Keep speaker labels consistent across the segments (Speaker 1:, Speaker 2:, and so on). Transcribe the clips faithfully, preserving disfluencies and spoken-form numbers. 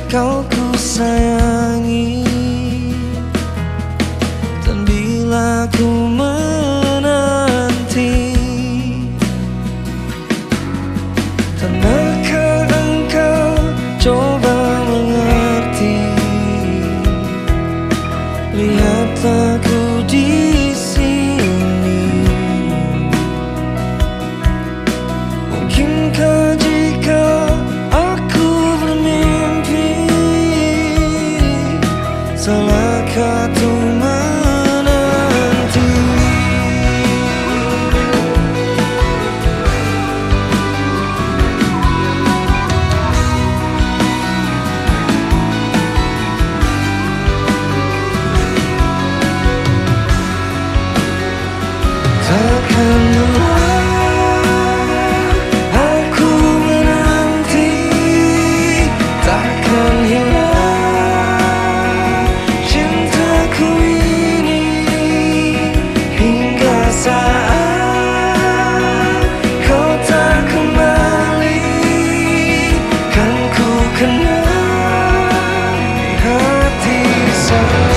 Speaker 1: kau ku sayangi, dan bila ku menanti, tanahkah engkau coba mengerti? Lihatlah ku di sini. Mungkinkah jika aku bermimpi, salahkah tuh menanti? Takkan lelah aku menanti, takkan hilang cintaku ini, hingga saat kau tak kembali, kan ku kenal di hati saja.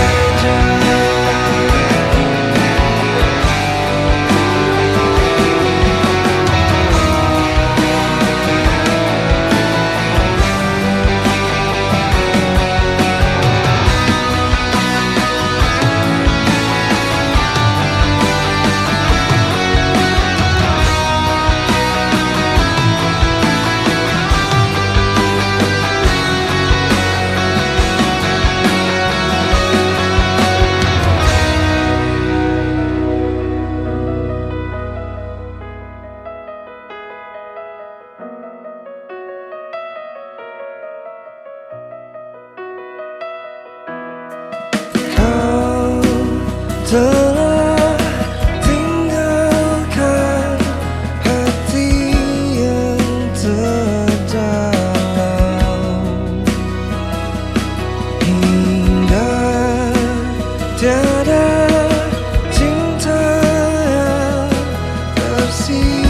Speaker 1: Telah tinggalkan hati yang terdalam, hingga tiada cinta yang tersisa.